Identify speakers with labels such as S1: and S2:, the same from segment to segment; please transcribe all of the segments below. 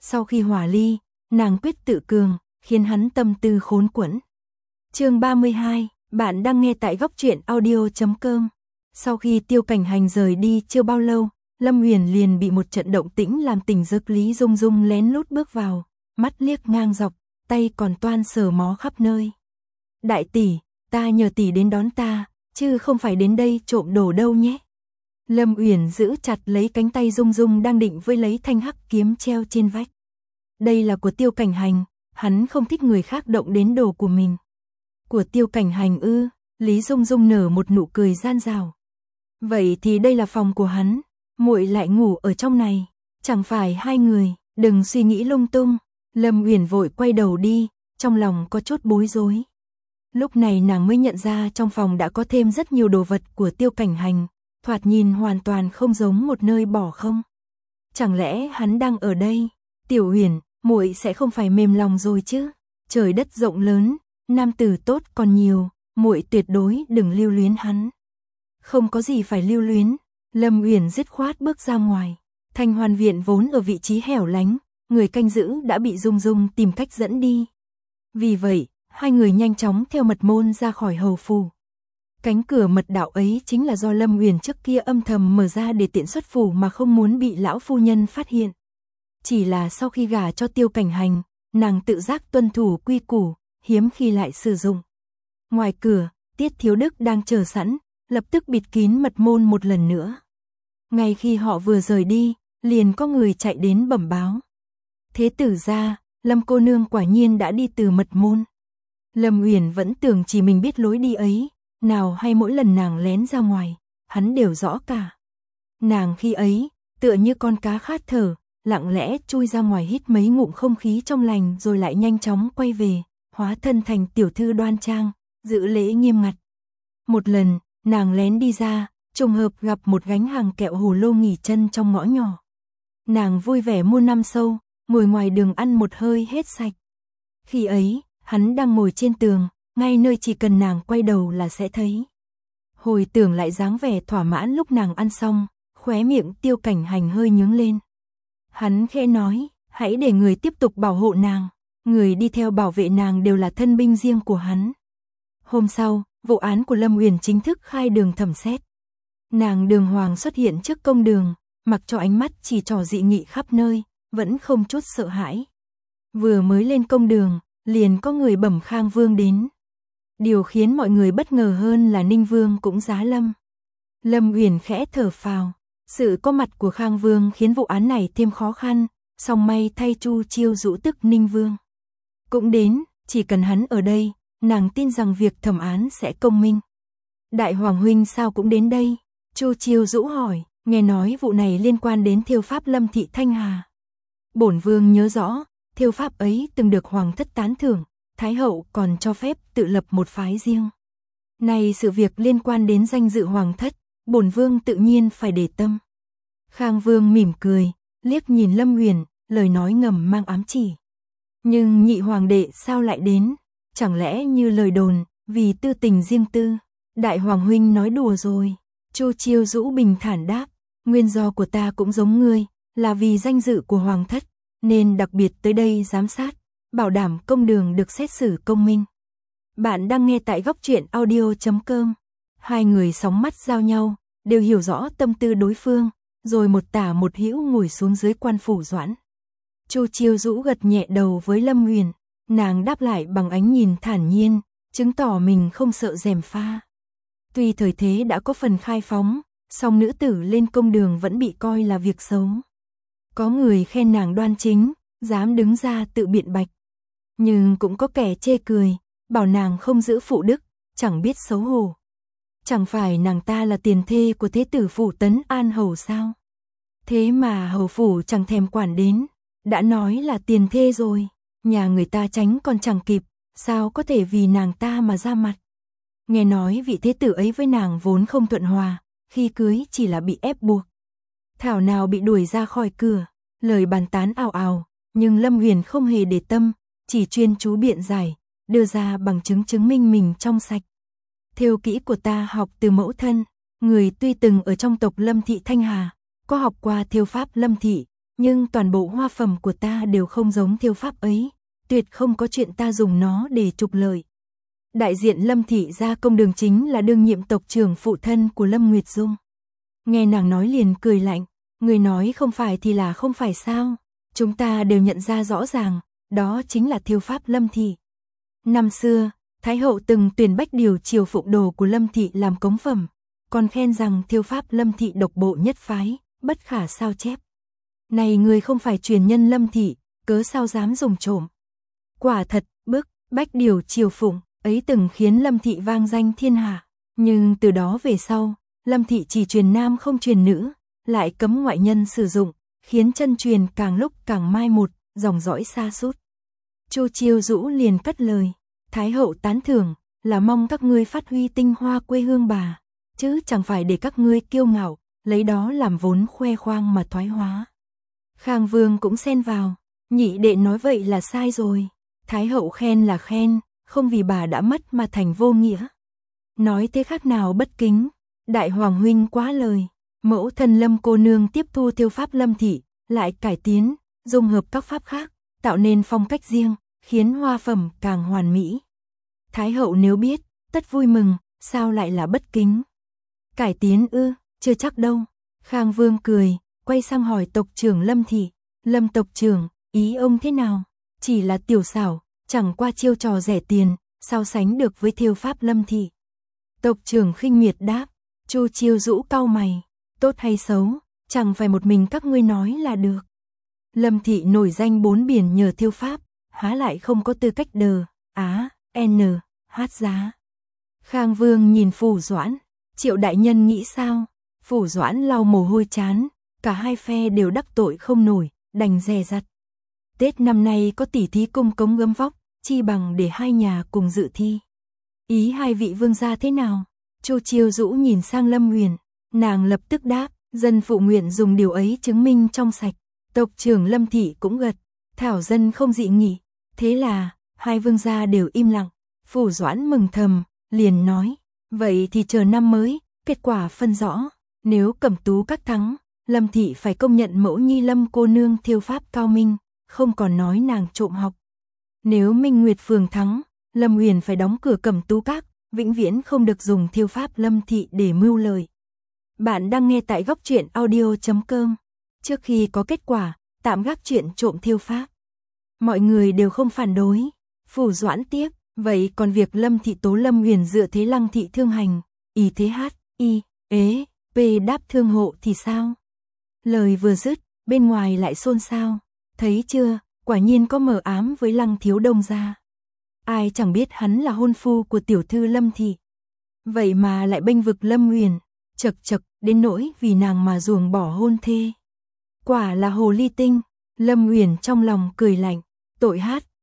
S1: Sau khi hòa ly, nàng quyết tự cường, khiến hắn tâm tư khốn quẫn. Chương 32, bạn đang nghe tại góc truyện audio.com. Sau khi Tiêu Cảnh Hành rời đi chưa bao lâu, Lâm Uyển liền bị một trận động tĩnh làm tỉnh giấc. Lý Dung Dung lén lút bước vào, mắt liếc ngang dọc, tay còn toan sờ mó khắp nơi. Đại tỷ, ta nhờ tỷ đến đón ta, chứ không phải đến đây trộm đồ đâu nhé. Lâm Uyển giữ chặt lấy cánh tay Dung Dung đang định với lấy thanh hắc kiếm treo trên vách. Đây là của Tiêu Cảnh Hành, hắn không thích người khác động đến đồ của mình. Của Tiêu Cảnh Hành ư? Lý Dung Dung nở một nụ cười gian dảo. Vậy thì đây là phòng của hắn, muội lại ngủ ở trong này, chẳng phải hai người, đừng suy nghĩ lung tung. Lâm Uyển vội quay đầu đi, trong lòng có chút bối rối. Lúc này nàng mới nhận ra trong phòng đã có thêm rất nhiều đồ vật của Tiêu Cảnh Hành, thoạt nhìn hoàn toàn không giống một nơi bỏ không. Chẳng lẽ hắn đang ở đây? Tiểu Uyển, muội sẽ không phải mềm lòng rồi chứ? Trời đất rộng lớn, nam tử tốt còn nhiều, muội tuyệt đối đừng lưu luyến hắn. Không có gì phải lưu luyến. Lâm Uyển dứt khoát bước ra ngoài. Thanh Hoan viện vốn ở vị trí hẻo lánh, người canh giữ đã bị Dung Dung tìm cách dẫn đi. Vì vậy, hai người nhanh chóng theo mật môn ra khỏi hầu phủ. Cánh cửa mật đạo ấy chính là do Lâm Uyển trước kia âm thầm mở ra để tiện xuất phủ mà không muốn bị lão phu nhân phát hiện. Chỉ là sau khi gả cho Tiêu Cảnh Hành, nàng tự giác tuân thủ quy củ, hiếm khi lại sử dụng. Ngoài cửa, Tiết Thiếu Đức đang chờ sẵn, lập tức bịt kín mật môn một lần nữa. Ngay khi họ vừa rời đi, liền có người chạy đến bẩm báo. Thế tử gia, Lâm cô nương quả nhiên đã đi từ mật môn. Lâm Uyển vẫn tưởng chỉ mình biết lối đi ấy, nào hay mỗi lần nàng lén ra ngoài, hắn đều rõ cả. Nàng khi ấy, tựa như con cá khát thở, lặng lẽ chui ra ngoài hít mấy ngụm không khí trong lành rồi lại nhanh chóng quay về, hóa thân thành tiểu thư đoan trang, giữ lễ nghiêm ngặt. Một lần, nàng lén đi ra, trùng hợp gặp một gánh hàng kẹo hồ lô nghỉ chân trong ngõ nhỏ. Nàng vui vẻ mua 5 xâu, ngồi ngoài đường ăn một hơi hết sạch. Khi ấy, hắn đang ngồi trên tường, ngay nơi chỉ cần nàng quay đầu là sẽ thấy. Hồi tưởng lại dáng vẻ thỏa mãn lúc nàng ăn xong, khóe miệng Tiêu Cảnh Hành hơi nhướng lên. Hắn khẽ nói, hãy để người tiếp tục bảo hộ nàng, người đi theo bảo vệ nàng đều là thân binh riêng của hắn. Hôm sau, vụ án của Lâm Uyển chính thức khai đường thẩm xét. Nàng đường hoàng xuất hiện trước công đường, mặc cho ánh mắt chỉ trỏ dị nghị khắp nơi, vẫn không chút sợ hãi. Vừa mới lên công đường, liền có người bẩm Khang Vương đến. Điều khiến mọi người bất ngờ hơn là Ninh Vương cũng giá lâm. Lâm Uyển khẽ thở phào, sự có mặt của Khang Vương khiến vụ án này thêm khó khăn, song may thay Chu Chiêu Dũ tức Ninh Vương cũng đến, chỉ cần hắn ở đây, nàng tin rằng việc thẩm án sẽ công minh. Đại hoàng huynh sao cũng đến đây? Chu Chiêu Dũ hỏi, nghe nói vụ này liên quan đến thêu pháp Lâm thị Thanh Hà. Bổn vương nhớ rõ, thêu pháp ấy từng được hoàng thất tán thưởng, thái hậu còn cho phép tự lập một phái riêng. Này sự việc liên quan đến danh dự hoàng thất, bổn vương tự nhiên phải để tâm. Khang Vương mỉm cười, liếc nhìn Lâm Uyển, lời nói ngầm mang ám chỉ. Nhưng nhị hoàng đệ sao lại đến? Chẳng lẽ như lời đồn, vì tư tình riêng tư? Đại hoàng huynh nói đùa rồi. Chu Chiêu Dũ bình thản đáp, nguyên do của ta cũng giống ngươi, là vì danh dự của hoàng thất, nên đặc biệt tới đây giám sát, bảo đảm công đường được xét xử công minh. Bạn đang nghe tại góc truyện audio.com. Hai người sóng mắt giao nhau, đều hiểu rõ tâm tư đối phương, rồi một tả một hữu ngồi xuống dưới quan phủ Doãn. Chu Chiêu Dũ gật nhẹ đầu với Lâm Uyển, nàng đáp lại bằng ánh nhìn thản nhiên, chứng tỏ mình không sợ gièm pha. Tuy thời thế đã có phần khai phóng, song nữ tử lên công đường vẫn bị coi là việc xấu. Có người khen nàng đoan chính, dám đứng ra tự biện bạch. Nhưng cũng có kẻ chê cười, bảo nàng không giữ phụ đức, chẳng biết xấu hổ. Chẳng phải nàng ta là tiền thê của thế tử phủ Tấn An hầu sao? Thế mà hầu phủ chẳng thèm quản đến, đã nói là tiền thê rồi, nhà người ta tránh còn chẳng kịp, sao có thể vì nàng ta mà ra mặt. Nghe nói vị thế tử ấy với nàng vốn không thuận hòa, khi cưới chỉ là bị ép buộc. Thảo nào bị đuổi ra khỏi cửa, lời bàn tán ào ào, nhưng Lâm Uyển không hề để tâm, chỉ chuyên chú biện giải, đưa ra bằng chứng chứng minh mình trong sạch. Thêu kỹ của ta học từ mẫu thân, người tuy từng ở trong tộc Lâm thị Thanh Hà, có học qua thêu pháp Lâm thị, nhưng toàn bộ hoa phẩm của ta đều không giống thêu pháp ấy, tuyệt không có chuyện ta dùng nó để trục lợi. Đại diện Lâm thị gia công đường chính là đương nhiệm tộc trưởng phụ thân của Lâm Nguyệt Dung. Nghe nàng nói liền cười lạnh, người nói không phải thì là không phải sao, chúng ta đều nhận ra rõ ràng, đó chính là thêu pháp Lâm thị. Năm xưa, Thái hậu từng tuyển Bách Điều triều phụng đồ của Lâm thị làm cống phẩm, còn khen rằng thêu pháp Lâm thị độc bộ nhất phái, bất khả sao chép. Này người không phải truyền nhân Lâm thị, cớ sao dám dùng trộm. Quả thật, bức Bách Điều triều phụng ấy từng khiến Lâm thị vang danh thiên hạ, nhưng từ đó về sau, Lâm thị chỉ truyền nam không truyền nữ, lại cấm ngoại nhân sử dụng, khiến chân truyền càng lúc càng mai một, dòng dõi sa sút. Chu Chiêu Dũ liền cất lời, Thái hậu tán thưởng, là mong các ngươi phát huy tinh hoa quê hương bà, chứ chẳng phải để các ngươi kiêu ngạo, lấy đó làm vốn khoe khoang mà thoái hóa. Khang Vương cũng xen vào, nhị đệ nói vậy là sai rồi, Thái hậu khen là khen, không vì bà đã mất mà thành vô nghĩa. Nói thế khác nào bất kính, đại hoàng huynh quá lời, mẫu thân Lâm cô nương tiếp thu thêu pháp Lâm thị, lại cải tiến, dung hợp các pháp khác, tạo nên phong cách riêng, khiến hoa phẩm càng hoàn mỹ. Thái hậu nếu biết, tất vui mừng, sao lại là bất kính. Cải tiến ư, chưa chắc đâu. Khang Vương cười, quay sang hỏi tộc trưởng Lâm thị, Lâm tộc trưởng, ý ông thế nào? Chỉ là tiểu xảo, chẳng qua chiêu trò rẻ tiền, sao sánh được với thêu pháp Lâm thị. Tộc trưởng khinh miệt đáp, Chu Chiêu Dũ cau mày, tốt hay xấu, chẳng phải một mình các ngươi nói là được. Lâm thị nổi danh bốn biển nhờ thêu pháp, há lại không có tư cách đờ, hát giá. Khang Vương nhìn Phủ Doãn, Triệu đại nhân nghĩ sao? Phủ Doãn lau mồ hôi chán, cả hai phe đều đắc tội không nổi, đành dè dặt. Tết năm nay có tỉ thí cung cống gấm vóc, chi bằng để hai nhà cùng dự thi. Ý hai vị vương gia thế nào? Chu Chiêu Dũ nhìn sang Lâm Huyền, nàng lập tức đáp, dân phụ nguyện dùng điều ấy chứng minh trong sạch. Tộc trưởng Lâm thị cũng gật, thảo dân không dị nghị. Thế là, hai vương gia đều im lặng. Phủ Doãn mừng thầm, liền nói, vậy thì chờ năm mới, kết quả phân rõ. Nếu Cẩm Tú các thắng, Lâm thị phải công nhận mẫu nhi Lâm cô nương thêu pháp cao minh, không còn nói nàng trộm học. Nếu Minh Nguyệt Phường thắng, Lâm Huyền phải đóng cửa Cẩm Tú các, vĩnh viễn không được dùng thêu pháp Lâm thị để mưu lợi. Bạn đang nghe tại góc truyện audio.com. Trước khi có kết quả, tạm gác chuyện trộm thêu pháp. Mọi người đều không phản đối. Phủ Doãn tiếp, vậy còn việc Lâm thị tố Lâm Huyền dựa thế Lăng thị thương hành, ý thế p đáp thương hộ thì sao? Lời vừa dứt, bên ngoài lại xôn xao. Thấy chưa, quả nhiên có mờ ám với Lăng thiếu đông gia. Ai chẳng biết hắn là hôn phu của tiểu thư Lâm thị. Vậy mà lại bênh vực Lâm Huyền, chật đến nỗi vì nàng mà ruồng bỏ hôn thê. Quả là hồ ly tinh. Lâm Huyền trong lòng cười lạnh, tội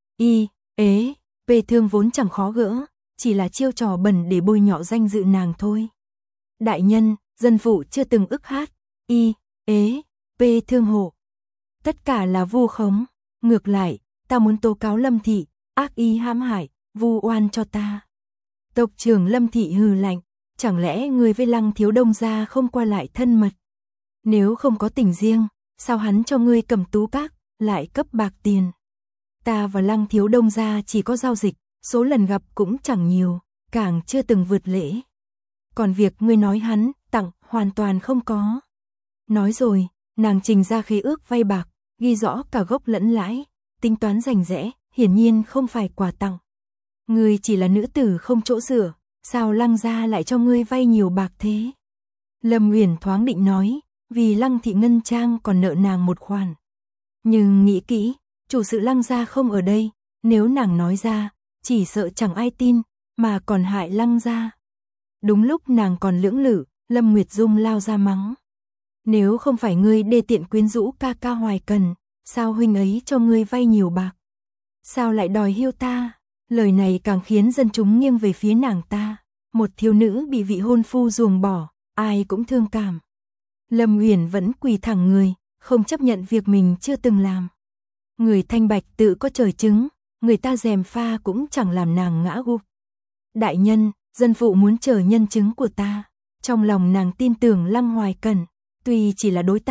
S1: p thương vốn chẳng khó gỡ, chỉ là chiêu trò bẩn để bôi nhọ danh dự nàng thôi. Đại nhân, dân phụ chưa từng ức hát p thương hộ. Tất cả là vu khống, ngược lại, ta muốn tố cáo Lâm thị, ác ý hãm hại, vu oan cho ta. Tộc trưởng Lâm thị hừ lạnh, chẳng lẽ người với Lăng thiếu đông gia không qua lại thân mật? Nếu không có tình riêng, sao hắn cho ngươi Cẩm Tú các, lại cấp bạc tiền? Ta và Lăng thiếu đông gia chỉ có giao dịch, số lần gặp cũng chẳng nhiều, càng chưa từng vượt lễ. Còn việc ngươi nói hắn tặng, hoàn toàn không có. Nói rồi, nàng trình ra khế ước vay bạc, ghi rõ cả gốc lẫn lãi, tính toán rành rẽ, hiển nhiên không phải quà tặng. Ngươi chỉ là nữ tử không chỗ dựa, sao Lăng gia lại cho ngươi vay nhiều bạc thế? Lâm Huyền thoáng định nói, vì Lăng thị ngân trang còn nợ nàng một khoản. Nhưng nghĩ kỹ, chủ sự Lăng gia không ở đây, nếu nàng nói ra, chỉ sợ chẳng ai tin, mà còn hại Lăng gia. Đúng lúc nàng còn lưỡng lự, Lâm Nguyệt Dung lao ra mắng. Nếu không phải ngươi đê tiện quyến rũ ca ca Hoài Cần, sao huynh ấy cho ngươi vay nhiều bạc? Sao lại đòi hiêu ta? Lời này càng khiến dân chúng nghiêng về phía nàng ta. Một thiếu nữ bị vị hôn phu ruồng bỏ, ai cũng thương cảm. Lâm Huyền vẫn quỳ thẳng người, không chấp nhận việc mình chưa từng làm. Người thanh bạch tự có trời chứng, người ta gièm pha cũng chẳng làm nàng ngã gục. Đại nhân, dân phụ muốn chờ nhân chứng của ta. Trong lòng nàng tin tưởng Lăng Hoài Cần, tuy chỉ là đối tác,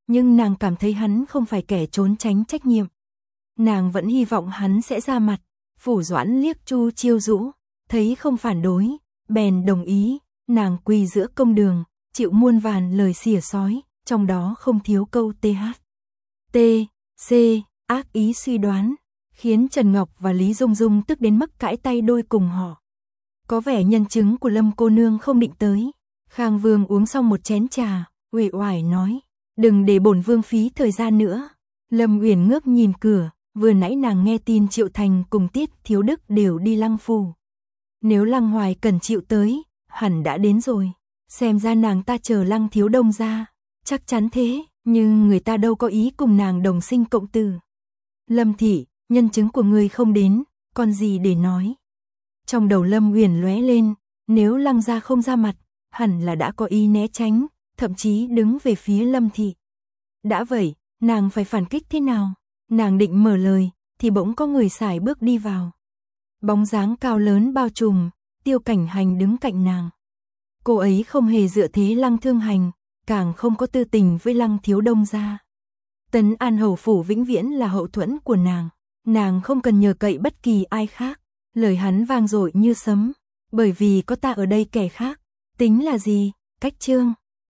S1: nhưng nàng cảm thấy hắn không phải kẻ trốn tránh trách nhiệm. Nàng vẫn hy vọng hắn sẽ ra mặt. Phủ Doãn liếc Chu Chiêu Dũ, thấy không phản đối, bèn đồng ý. Nàng quỳ giữa công đường, chịu muôn vàn lời xỉa xói, trong đó không thiếu câu T, C, ác ý suy đoán, khiến Trần Ngọc và Lý Dung Dung tức đến mức cãi tay đôi cùng họ. Có vẻ nhân chứng của Lâm cô nương không định tới. Khang Vương uống xong một chén trà, uể oải nói, đừng để bổn vương phí thời gian nữa. Lâm Uyển ngước nhìn cửa, vừa nãy nàng nghe tin Triệu Thành cùng Tiết Thiếu Đức đều đi Lăng phủ. Nếu Lăng Hoài cần chịu tới, hẳn đã đến rồi. Xem ra nàng ta chờ Lăng Thiếu Đông ra. Chắc chắn thế, nhưng người ta đâu có ý cùng nàng đồng sinh cộng tử. Lâm thị, nhân chứng của người không đến, còn gì để nói. Trong đầu Lâm Uyển lóe lên, nếu Lăng gia không ra mặt, hẳn là đã có ý né tránh, thậm chí đứng về phía Lâm thị. Đã vậy, nàng phải phản kích thế nào? Nàng định mở lời, thì bỗng có người sải bước đi vào. Bóng dáng cao lớn bao trùm, Tiêu Cảnh Hành đứng cạnh nàng. Cô ấy không hề dựa thế Lăng Thương Hành, càng không có tư tình với Lăng Thiếu Đông gia. Tấn An hầu phủ vĩnh viễn là hậu thuẫn của nàng không cần nhờ cậy bất kỳ ai khác. Lời hắn vang dội như sấm, bởi vì có ta ở đây kẻ khác tính là gì? Cách chương